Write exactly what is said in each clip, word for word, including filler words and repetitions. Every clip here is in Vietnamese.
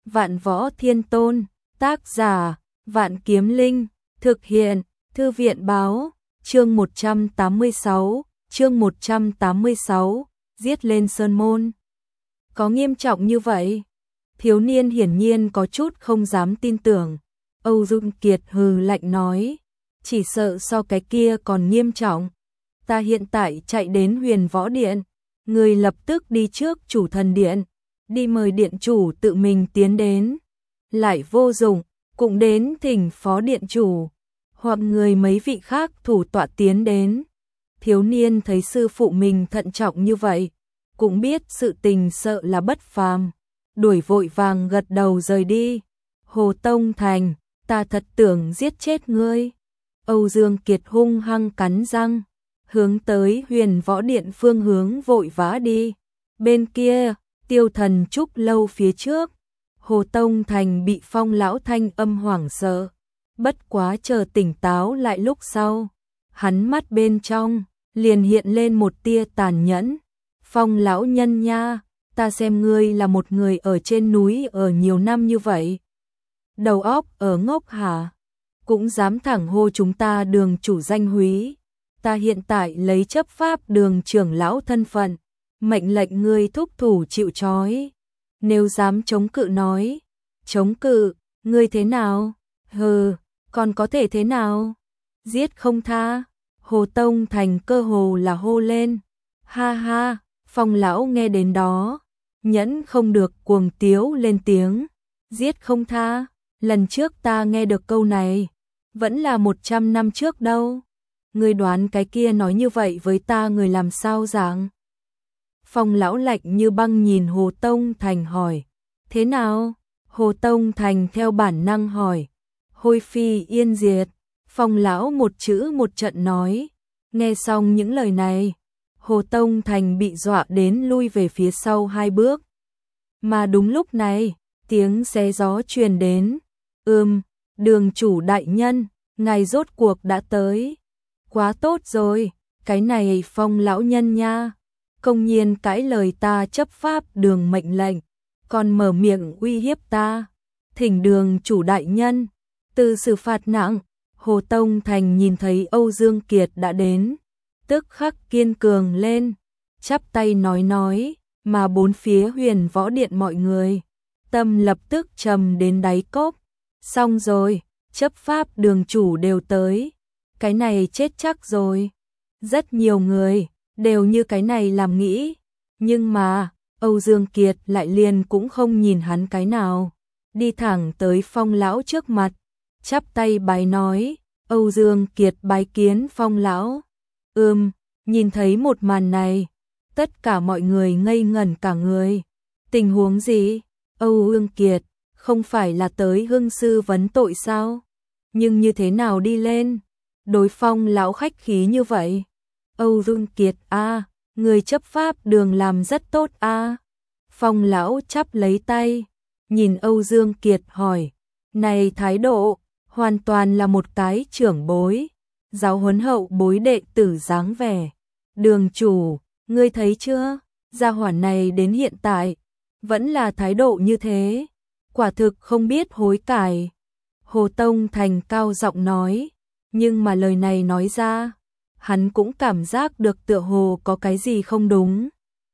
Vạn Võ Thiên Tôn, tác giả, Vạn Kiếm Linh, thực hiện, Thư viện báo, chương một trăm tám mươi sáu, chương một trăm tám mươi sáu, giết lên Sơn Môn. Có nghiêm trọng như vậy? Thiếu niên hiển nhiên có chút không dám tin tưởng. Âu Dương Kiệt hừ lạnh nói, chỉ sợ so cái kia còn nghiêm trọng. Ta hiện tại chạy đến Huyền Võ Điện, người lập tức đi trước Chủ Thần Điện, đi mời điện chủ tự mình tiến đến. Lại vô dụng, cũng đến thỉnh phó điện chủ, hoặc người mấy vị khác thủ tọa tiến đến. Thiếu niên thấy sư phụ mình thận trọng như vậy, cũng biết sự tình sợ là bất phàm, đuổi vội vàng gật đầu rời đi. Hồ Tông Thành, ta thật tưởng giết chết ngươi. Âu Dương Kiệt hung hăng cắn răng, hướng tới Huyền Võ Điện phương hướng vội vã đi. Bên kia, Tiêu Thần Trúc lâu phía trước, Hồ Tông Thành bị Phong lão thanh âm hoảng sợ, bất quá chờ tỉnh táo lại lúc sau, hắn mắt bên trong liền hiện lên một tia tàn nhẫn. Phong lão nhân nha, ta xem ngươi là một người ở trên núi ở nhiều năm như vậy, đầu óc ở ngốc hả? Cũng dám thẳng hô chúng ta Đường chủ danh húy. Ta hiện tại lấy chấp pháp Đường trưởng lão thân phận, mệnh lệnh ngươi thúc thủ chịu trói. Nếu dám chống cự nói, chống cự, ngươi thế nào? Hừ, còn có thể thế nào? Giết không tha. Hồ Tông Thành cơ hồ là hô lên. Ha ha, Phong lão nghe đến đó, nhẫn không được cuồng tiếu lên tiếng. Giết không tha, lần trước ta nghe được câu này, vẫn là một trăm năm trước đâu. Ngươi đoán cái kia nói như vậy với ta người làm sao dạng? Phong lão lạnh như băng nhìn Hồ Tông Thành hỏi. Thế nào? Hồ Tông Thành theo bản năng hỏi. Hôi phi yên diệt. Phong lão một chữ một trận nói. Nghe xong những lời này, Hồ Tông Thành bị dọa đến lui về phía sau hai bước. Mà đúng lúc này, tiếng xé gió truyền đến. Ừm, Đường chủ đại nhân, ngài rốt cuộc đã tới. Quá tốt rồi, cái này Phong lão nhân nha, công nhiên cãi lời ta chấp pháp Đường mệnh lệnh, còn mở miệng uy hiếp ta. Thỉnh Đường chủ đại nhân từ xử phạt nặng. Hồ Tông Thành nhìn thấy Âu Dương Kiệt đã đến, tức khắc kiên cường lên, chắp tay nói nói, mà bốn phía Huyền Võ Điện mọi người, tâm lập tức trầm đến đáy cốc. Xong rồi, chấp pháp Đường chủ đều tới, cái này chết chắc rồi. Rất nhiều người đều như cái này làm nghĩ, nhưng mà Âu Dương Kiệt lại liền cũng không nhìn hắn cái nào, đi thẳng tới Phong lão trước mặt, chắp tay bái nói. Âu Dương Kiệt bái kiến Phong lão. Ừm, nhìn thấy một màn này, tất cả mọi người ngây ngẩn cả người. Tình huống gì? Âu Dương Kiệt không phải là tới hương sư vấn tội sao? Nhưng như thế nào đi lên đối Phong lão khách khí như vậy? Âu Dương Kiệt a, à, người chấp pháp Đường làm rất tốt a. À. Phong lão chắp lấy tay, nhìn Âu Dương Kiệt hỏi, này thái độ hoàn toàn là một cái trưởng bối, giáo huấn hậu bối đệ tử dáng vẻ. Đường chủ, ngươi thấy chưa? Gia hỏa này đến hiện tại vẫn là thái độ như thế, quả thực không biết hối cải. Hồ Tông Thành cao giọng nói, nhưng mà lời này nói ra, hắn cũng cảm giác được tựa hồ có cái gì không đúng.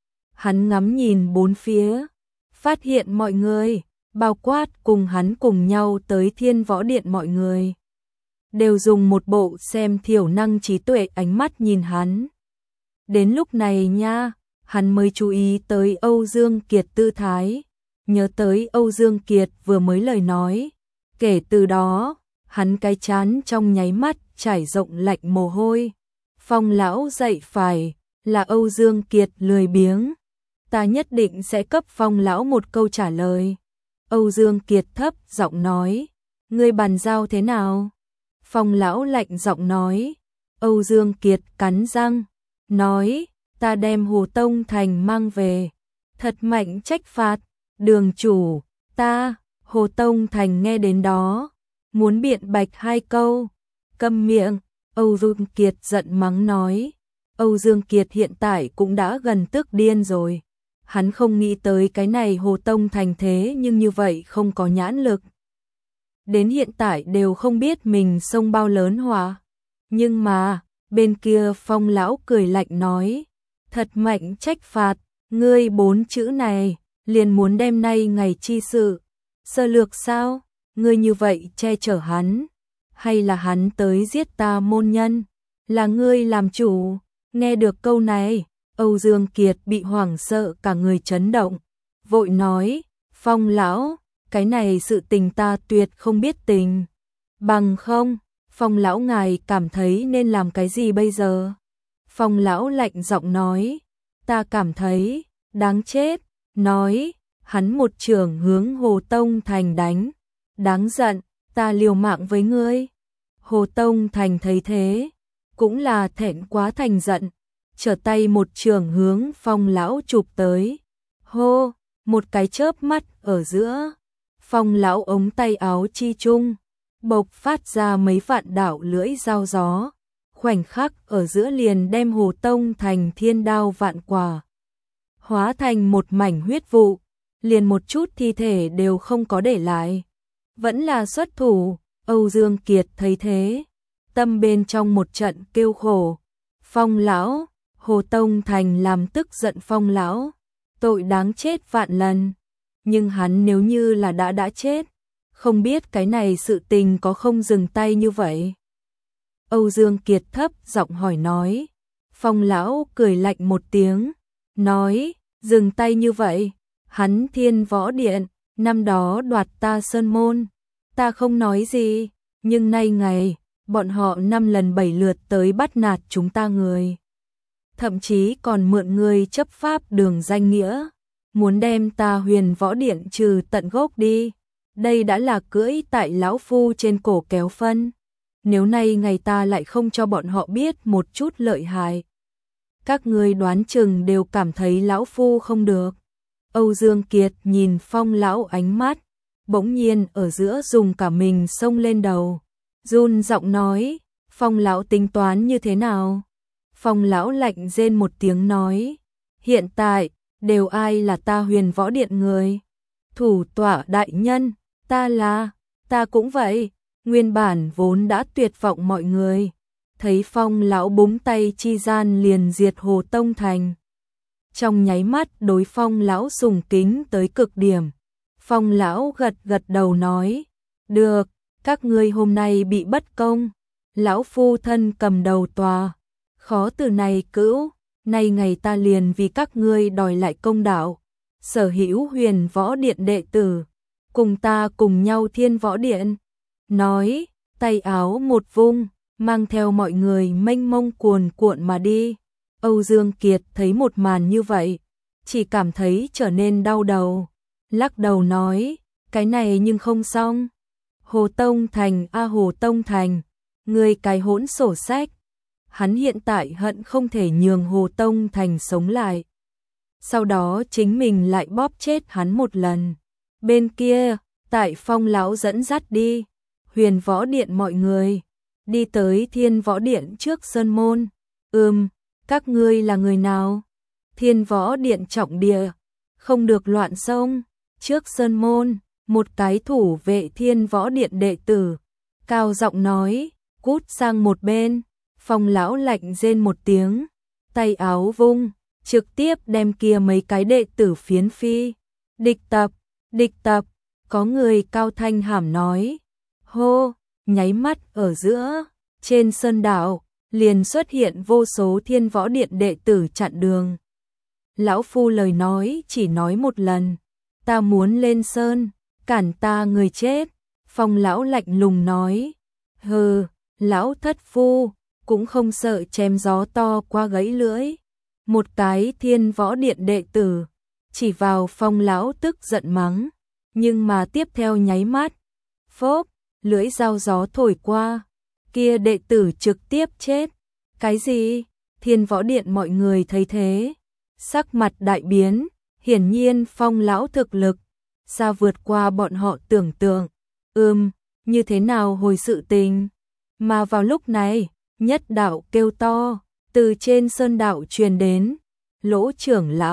Hắn ngắm nhìn bốn phía, phát hiện mọi người, bao quát cùng hắn cùng nhau tới Thiên Võ Điện mọi người, đều dùng một bộ xem thiểu năng trí tuệ ánh mắt nhìn hắn. Đến lúc này nha, hắn mới chú ý tới Âu Dương Kiệt tư thái, nhớ tới Âu Dương Kiệt vừa mới lời nói. Kể từ đó, hắn cái chán trong nháy mắt trải rộng lạnh mồ hôi. Phong lão dạy phải, là Âu Dương Kiệt lười biếng. Ta nhất định sẽ cấp Phong lão một câu trả lời. Âu Dương Kiệt thấp giọng nói, ngươi bàn giao thế nào? Phong lão lạnh giọng nói. Âu Dương Kiệt cắn răng, nói, ta đem Hồ Tông Thành mang về, thật mạnh trách phạt. Đường chủ, ta, Hồ Tông Thành nghe đến đó, muốn biện bạch hai câu, câm miệng. Âu Dương Kiệt giận mắng nói, Âu Dương Kiệt hiện tại cũng đã gần tức điên rồi, Hắn không nghĩ tới cái này Hồ Tông Thành thế nhưng như vậy không có nhãn lực. Đến hiện tại đều không biết mình xông bao lớn hỏa. Nhưng mà, bên kia Phong lão cười lạnh nói, thật mạnh trách phạt, ngươi bốn chữ này, liền muốn đem nay ngày chi sự. Sơ lược sao, ngươi như vậy che chở hắn, hay là hắn tới giết ta môn nhân, là ngươi làm chủ. Nghe được câu này, Âu Dương Kiệt bị hoảng sợ cả người chấn động, vội nói, Phong lão, cái này sự tình ta tuyệt không biết tình. Bằng không, Phong lão ngài cảm thấy nên làm cái gì bây giờ? Phong lão lạnh giọng nói, ta cảm thấy, đáng chết, nói, hắn một trường hướng Hồ Tông Thành đánh, đáng giận, ta liều mạng với ngươi. Hồ Tông Thành thấy thế, cũng là thẹn quá thành giận, trở tay một trường hướng Phong lão chụp tới. Hô, một cái chớp mắt ở giữa, Phong lão ống tay áo chi trung, bộc phát ra mấy vạn đạo lưỡi dao gió, khoảnh khắc ở giữa liền đem Hồ Tông Thành thiên đao vạn quả, hóa thành một mảnh huyết vụ, liền một chút thi thể đều không có để lại. Vẫn là xuất thủ, Âu Dương Kiệt thấy thế, tâm bên trong một trận kêu khổ. Phong lão, Hồ Tông Thành làm tức giận Phong lão, tội đáng chết vạn lần. Nhưng hắn nếu như là đã đã chết, không biết cái này sự tình có không dừng tay như vậy. Âu Dương Kiệt thấp giọng hỏi nói. Phong lão cười lạnh một tiếng, nói, dừng tay như vậy, hắn Thiên Võ Điện, năm đó đoạt ta sơn môn, ta không nói gì, nhưng nay ngày, bọn họ năm lần bảy lượt tới bắt nạt chúng ta người. Thậm chí còn mượn người chấp pháp đường danh nghĩa, muốn đem ta Huyền Võ Điện trừ tận gốc đi. Đây đã là cưỡi tại lão phu trên cổ kéo phân. Nếu nay ngày ta lại không cho bọn họ biết một chút lợi hại, các ngươi đoán chừng đều cảm thấy lão phu không được. Âu Dương Kiệt nhìn Phong lão ánh mắt, bỗng nhiên ở giữa dùng cả mình xông lên đầu, run giọng nói, Phong lão tính toán như thế nào? Phong lão lạnh rên một tiếng nói, hiện tại, đều ai là ta Huyền Võ Điện người? Thủ tọa đại nhân, ta là, ta cũng vậy. Nguyên bản vốn đã tuyệt vọng mọi người, thấy Phong lão búng tay chi gian liền diệt Hồ Tông Thành. Trong nháy mắt đối Phong lão sùng kính tới cực điểm. Phong lão gật gật đầu nói, được, các ngươi hôm nay bị bất công, lão phu thân cầm đầu tòa, khó từ này cữu, nay ngày ta liền vì các ngươi đòi lại công đạo. Sở hữu Huyền Võ Điện đệ tử, cùng ta cùng nhau Thiên Võ Điện. Nói, tay áo một vung, mang theo mọi người mênh mông cuồn cuộn mà đi. Âu Dương Kiệt thấy một màn như vậy, chỉ cảm thấy trở nên đau đầu, lắc đầu nói, cái này nhưng không xong. Hồ Tông Thành a à, Hồ Tông Thành, người cái hỗn sổ sách. Hắn hiện tại hận không thể nhường Hồ Tông Thành sống lại, sau đó chính mình lại bóp chết hắn một lần. Bên kia, tại Phong lão dẫn dắt đi, Huyền Võ Điện mọi người đi tới Thiên Võ Điện trước sơn môn. Ừm, các ngươi là người nào? Thiên Võ Điện trọng địa, không được loạn xông. Trước sơn môn, một cái thủ vệ Thiên Võ Điện đệ tử cao giọng nói, cút sang một bên. Phong lão lạnh rên một tiếng, tay áo vung, trực tiếp đem kia mấy cái đệ tử phiến phi. Địch tập, địch tập, có người cao thanh hàm nói. Hô, nháy mắt ở giữa, trên sơn đảo, liền xuất hiện vô số Thiên Võ Điện đệ tử chặn đường. Lão phu lời nói chỉ nói một lần, ta muốn lên sơn, cản ta người chết. Phong lão lạnh lùng nói, hừ, lão thất phu, cũng không sợ chém gió to qua gãy lưỡi. Một cái Thiên Võ Điện đệ tử, chỉ vào Phong lão tức giận mắng, nhưng mà tiếp theo nháy mắt, phốp, lưỡi dao gió thổi qua, kia đệ tử trực tiếp chết. Cái gì? Thiên Võ Điện mọi người thấy thế, sắc mặt đại biến, hiển nhiên Phong lão thực lực xa vượt qua bọn họ tưởng tượng. Ừm, như thế nào hồi sự tình? Mà vào lúc này, nhất đạo kêu to từ trên sơn đạo truyền đến, Lỗ trưởng lão,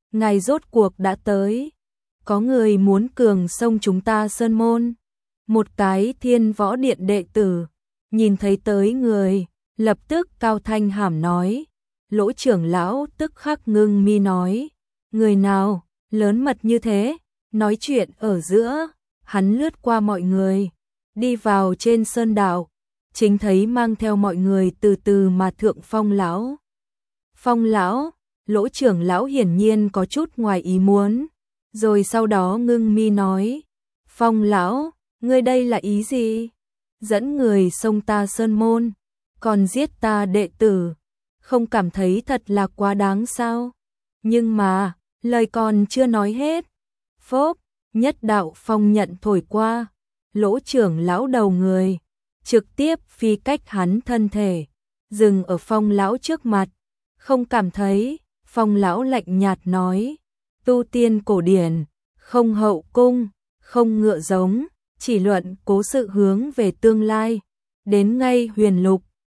ngài rốt cuộc đã tới. Có người muốn cường xông chúng ta sơn môn. Một cái Thiên Võ Điện đệ tử, nhìn thấy tới người, lập tức cao thanh hàm nói. Lỗ trưởng lão tức khắc ngưng mi nói. Người nào, lớn mật như thế, nói chuyện ở giữa, hắn lướt qua mọi người, đi vào trên sơn đạo, chính thấy mang theo mọi người từ từ mà thượng Phong lão. Phong lão, Lỗ trưởng lão hiển nhiên có chút ngoài ý muốn, rồi sau đó ngưng mi nói. Phong lão, ngươi đây là ý gì? Dẫn người xông ta sơn môn, còn giết ta đệ tử, không cảm thấy thật là quá đáng sao? Nhưng mà, lời còn chưa nói hết. Phốp, nhất đạo phong nhận thổi qua, Lỗ trưởng lão đầu người, trực tiếp phi cách hắn thân thể, dừng ở Phong lão trước mặt. Không cảm thấy, Phong lão lạnh nhạt nói. Tu tiên cổ điển, không hậu cung, không ngựa giống, chỉ luận cố sự hướng về tương lai. Đến ngay huyền lục,